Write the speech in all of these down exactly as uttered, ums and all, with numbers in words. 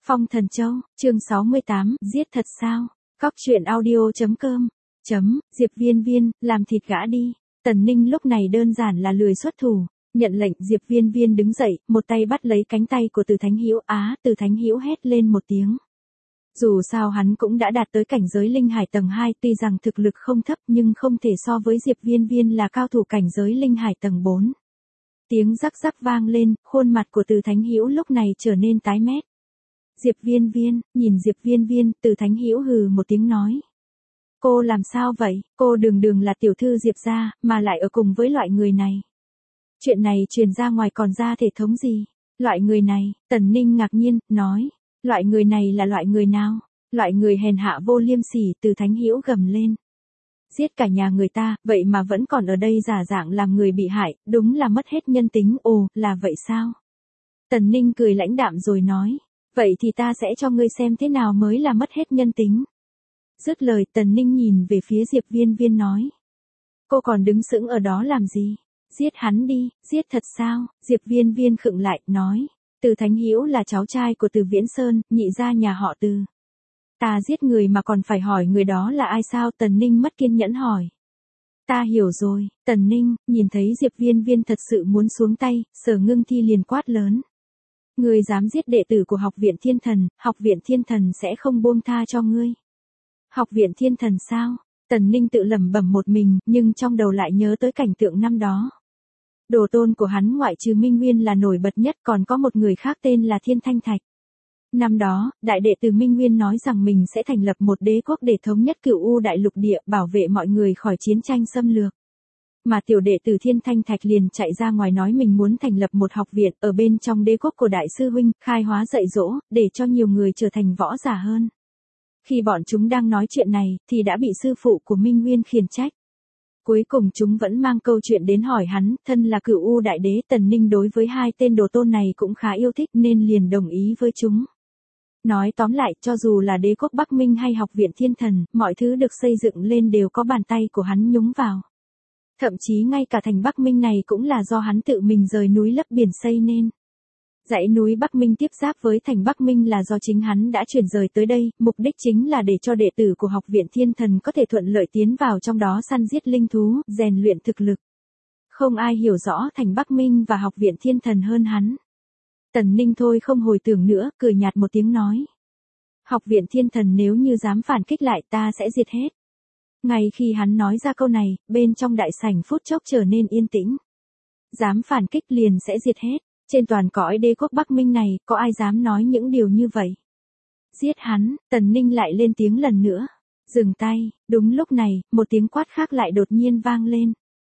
Phong Thần Châu, chương sáu mươi tám, giết thật sao? Cóc truyện audio chấm com. Chấm, Diệp Viên Viên, làm thịt gã đi. Tần Ninh lúc này đơn giản là lười xuất thủ, nhận lệnh. Diệp Viên Viên đứng dậy, một tay bắt lấy cánh tay của Từ Thánh Hữu. Á, Từ Thánh Hữu hét lên một tiếng. Dù sao hắn cũng đã đạt tới cảnh giới linh hải tầng hai, tuy rằng thực lực không thấp nhưng không thể so với Diệp Viên Viên là cao thủ cảnh giới linh hải tầng bốn. Tiếng rắc rắc vang lên, khuôn mặt của Từ Thánh Hữu lúc này trở nên tái mét. Diệp Viên Viên, nhìn Diệp Viên Viên, Từ Thánh Hữu hừ một tiếng nói. Cô làm sao vậy, cô đường đường là tiểu thư Diệp gia, mà lại ở cùng với loại người này. Chuyện này truyền ra ngoài còn ra thể thống gì? Loại người này, Tần Ninh ngạc nhiên, nói. Loại người này là loại người nào? Loại người hèn hạ vô liêm sỉ. Từ Thánh Hữu gầm lên. Giết cả nhà người ta, vậy mà vẫn còn ở đây giả dạng làm người bị hại, đúng là mất hết nhân tính. Ồ, là vậy sao? Tần Ninh cười lãnh đạm rồi nói. Vậy thì ta sẽ cho ngươi xem thế nào mới là mất hết nhân tính. Dứt lời, Tần Ninh nhìn về phía Diệp Viên Viên nói. Cô còn đứng sững ở đó làm gì? Giết hắn đi, giết thật sao? Diệp Viên Viên khựng lại, nói. Từ Thánh Hữu là cháu trai của Từ Viễn Sơn, nhị gia nhà họ Từ. Ta giết người mà còn phải hỏi người đó là ai sao? Tần Ninh mất kiên nhẫn hỏi. Ta hiểu rồi. Tần Ninh, nhìn thấy Diệp Viên Viên thật sự muốn xuống tay, Sở Ngưng Thi liền quát lớn. Ngươi dám giết đệ tử của Học viện Thiên Thần, Học viện Thiên Thần sẽ không buông tha cho ngươi. Học viện Thiên Thần sao? Tần Ninh tự lẩm bẩm một mình, nhưng trong đầu lại nhớ tới cảnh tượng năm đó. Đồ tôn của hắn ngoại trừ Minh Nguyên là nổi bật nhất, còn có một người khác tên là Thiên Thanh Thạch. Năm đó, đại đệ tử Minh Nguyên nói rằng mình sẽ thành lập một đế quốc để thống nhất Cửu U đại lục địa, bảo vệ mọi người khỏi chiến tranh xâm lược. Mà tiểu đệ tử Thiên Thanh Thạch liền chạy ra ngoài nói mình muốn thành lập một học viện ở bên trong đế quốc của đại sư huynh, khai hóa dạy dỗ, để cho nhiều người trở thành võ giả hơn. Khi bọn chúng đang nói chuyện này, thì đã bị sư phụ của Minh Nguyên khiển trách. Cuối cùng chúng vẫn mang câu chuyện đến hỏi hắn, thân là Cửu U đại đế. Tần Ninh đối với hai tên đồ tôn này cũng khá yêu thích nên liền đồng ý với chúng. Nói tóm lại, cho dù là đế quốc Bắc Minh hay Học viện Thiên Thần, mọi thứ được xây dựng lên đều có bàn tay của hắn nhúng vào. Thậm chí ngay cả thành Bắc Minh này cũng là do hắn tự mình rời núi lấp biển xây nên. Dãy núi Bắc Minh tiếp giáp với thành Bắc Minh là do chính hắn đã chuyển rời tới đây, mục đích chính là để cho đệ tử của Học viện Thiên Thần có thể thuận lợi tiến vào trong đó săn giết linh thú, rèn luyện thực lực. Không ai hiểu rõ thành Bắc Minh và Học viện Thiên Thần hơn hắn. Tần Ninh thôi không hồi tưởng nữa, cười nhạt một tiếng nói. Học viện Thiên Thần nếu như dám phản kích lại ta sẽ diệt hết. Ngay khi hắn nói ra câu này, bên trong đại sảnh phút chốc trở nên yên tĩnh. Dám phản kích liền sẽ diệt hết. Trên toàn cõi đế quốc Bắc Minh này, có ai dám nói những điều như vậy? Giết hắn. Tần Ninh lại lên tiếng lần nữa. Dừng tay. Đúng lúc này, một tiếng quát khác lại đột nhiên vang lên.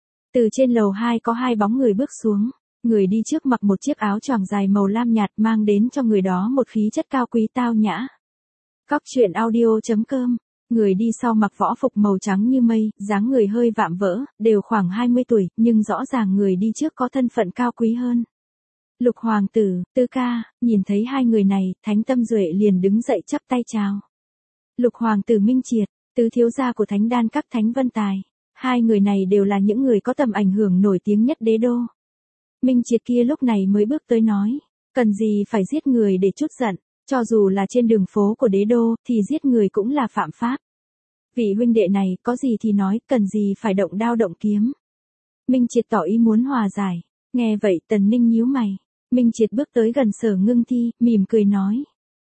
Từ trên lầu hai có hai bóng người bước xuống. Người đi trước mặc một chiếc áo choàng dài màu lam nhạt, mang đến cho người đó một khí chất cao quý tao nhã. Cóc truyện audio chấm com. Người đi sau mặc võ phục màu trắng như mây, dáng người hơi vạm vỡ, đều khoảng hai mươi tuổi, nhưng rõ ràng người đi trước có thân phận cao quý hơn. Lục hoàng tử, Tư ca, nhìn thấy hai người này, Thánh Tâm Duệ liền đứng dậy chắp tay chào. Lục hoàng tử Minh Triệt, tứ thiếu gia của Thánh Đan Các Thánh Vân Tài. Hai người này đều là những người có tầm ảnh hưởng nổi tiếng nhất đế đô. Minh Triệt kia lúc này mới bước tới nói, cần gì phải giết người để trút giận, cho dù là trên đường phố của đế đô, thì giết người cũng là phạm pháp. Vị huynh đệ này, có gì thì nói, cần gì phải động đao động kiếm. Minh Triệt tỏ ý muốn hòa giải, nghe vậy Tần Ninh nhíu mày. Minh Triệt bước tới gần Sở Ngưng Thi, mỉm cười nói.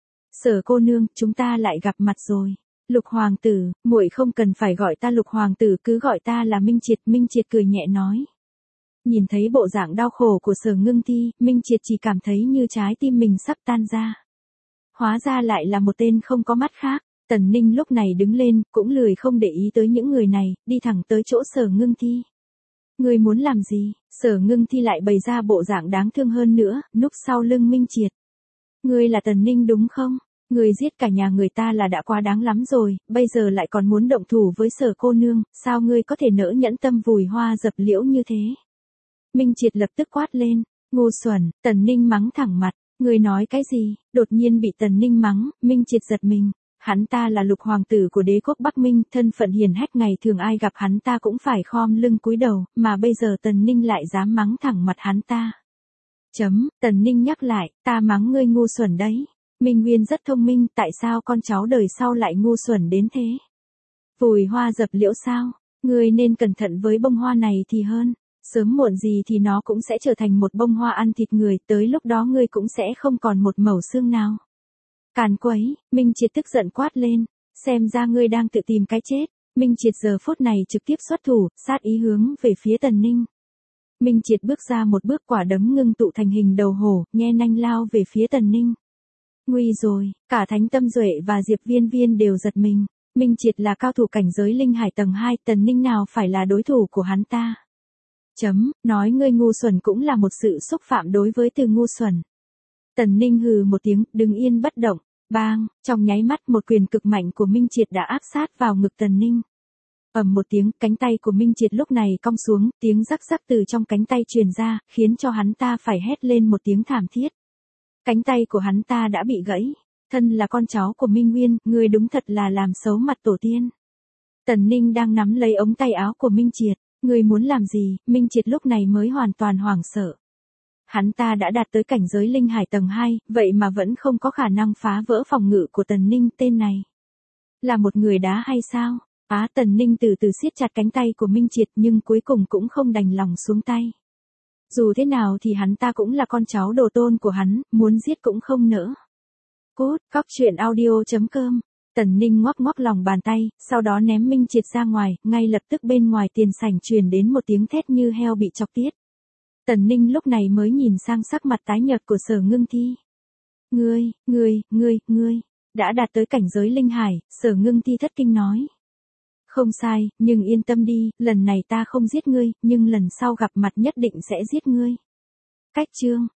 Sở cô nương, chúng ta lại gặp mặt rồi. Lục hoàng tử, muội không cần phải gọi ta Lục hoàng tử, cứ gọi ta là Minh Triệt. Minh Triệt cười nhẹ nói. Nhìn thấy bộ dạng đau khổ của Sở Ngưng Thi, Minh Triệt chỉ cảm thấy như trái tim mình sắp tan ra. Hóa ra lại là một tên không có mắt khác. Tần Ninh lúc này đứng lên, cũng lười không để ý tới những người này, đi thẳng tới chỗ Sở Ngưng Thi. Ngươi muốn làm gì? Sở Ngưng Thi lại bày ra bộ dạng đáng thương hơn nữa, núp sau lưng Minh Triệt. Ngươi là Tần Ninh đúng không? Ngươi giết cả nhà người ta là đã quá đáng lắm rồi, bây giờ lại còn muốn động thủ với Sở cô nương, sao ngươi có thể nỡ nhẫn tâm vùi hoa dập liễu như thế? Minh Triệt lập tức quát lên, ngu xuẩn. Tần Ninh mắng thẳng mặt, ngươi nói cái gì? Đột nhiên bị Tần Ninh mắng, Minh Triệt giật mình. Hắn ta là lục hoàng tử của đế quốc Bắc Minh, thân phận hiền hách, ngày thường ai gặp hắn ta cũng phải khom lưng cúi đầu, mà bây giờ Tần Ninh lại dám mắng thẳng mặt hắn ta. Chấm, Tần Ninh nhắc lại, ta mắng ngươi ngu xuẩn đấy. Minh Nguyên rất thông minh, tại sao con cháu đời sau lại ngu xuẩn đến thế? Vùi hoa dập liễu sao? Ngươi nên cẩn thận với bông hoa này thì hơn. Sớm muộn gì thì nó cũng sẽ trở thành một bông hoa ăn thịt người, tới lúc đó ngươi cũng sẽ không còn một mẩu xương nào. Càn quấy, Minh Triệt tức giận quát lên, xem ra ngươi đang tự tìm cái chết. Minh Triệt giờ phút này trực tiếp xuất thủ, sát ý hướng về phía Tần Ninh. Minh Triệt bước ra một bước, quả đấm ngưng tụ thành hình đầu hổ, nhe nanh lao về phía Tần Ninh. Nguy rồi, cả Thánh Tâm Duệ và Diệp Viên Viên đều giật mình. Minh Triệt là cao thủ cảnh giới linh hải tầng hai, Tần Ninh nào phải là đối thủ của hắn ta. Chấm, nói ngươi ngu xuẩn cũng là một sự xúc phạm đối với từ ngu xuẩn. Tần Ninh hừ một tiếng, đứng yên bất động. Bang, trong nháy mắt một quyền cực mạnh của Minh Triệt đã áp sát vào ngực Tần Ninh. Ầm một tiếng, cánh tay của Minh Triệt lúc này cong xuống, tiếng rắc rắc từ trong cánh tay truyền ra, khiến cho hắn ta phải hét lên một tiếng thảm thiết. Cánh tay của hắn ta đã bị gãy. Thân là con cháu của Minh Nguyên, ngươi đúng thật là làm xấu mặt tổ tiên. Tần Ninh đang nắm lấy ống tay áo của Minh Triệt. Ngươi muốn làm gì? Minh Triệt lúc này mới hoàn toàn hoảng sợ. Hắn ta đã đạt tới cảnh giới linh hải tầng hai, vậy mà vẫn không có khả năng phá vỡ phòng ngự của Tần Ninh, tên này. Là một người đá hay sao? Á, Tần Ninh từ từ siết chặt cánh tay của Minh Triệt nhưng cuối cùng cũng không đành lòng xuống tay. Dù thế nào thì hắn ta cũng là con cháu đồ tôn của hắn, muốn giết cũng không nỡ. Cút, cóc truyện audio chấm com. Tần Ninh ngoắc ngoắc lòng bàn tay, sau đó ném Minh Triệt ra ngoài, ngay lập tức bên ngoài tiền sảnh truyền đến một tiếng thét như heo bị chọc tiết. Tần Ninh lúc này mới nhìn sang sắc mặt tái nhợt của Sở Ngưng Thi. Ngươi, ngươi, ngươi, ngươi, đã đạt tới cảnh giới linh hải, Sở Ngưng Thi thất kinh nói. Không sai, nhưng yên tâm đi, lần này ta không giết ngươi, nhưng lần sau gặp mặt nhất định sẽ giết ngươi. Cách chương.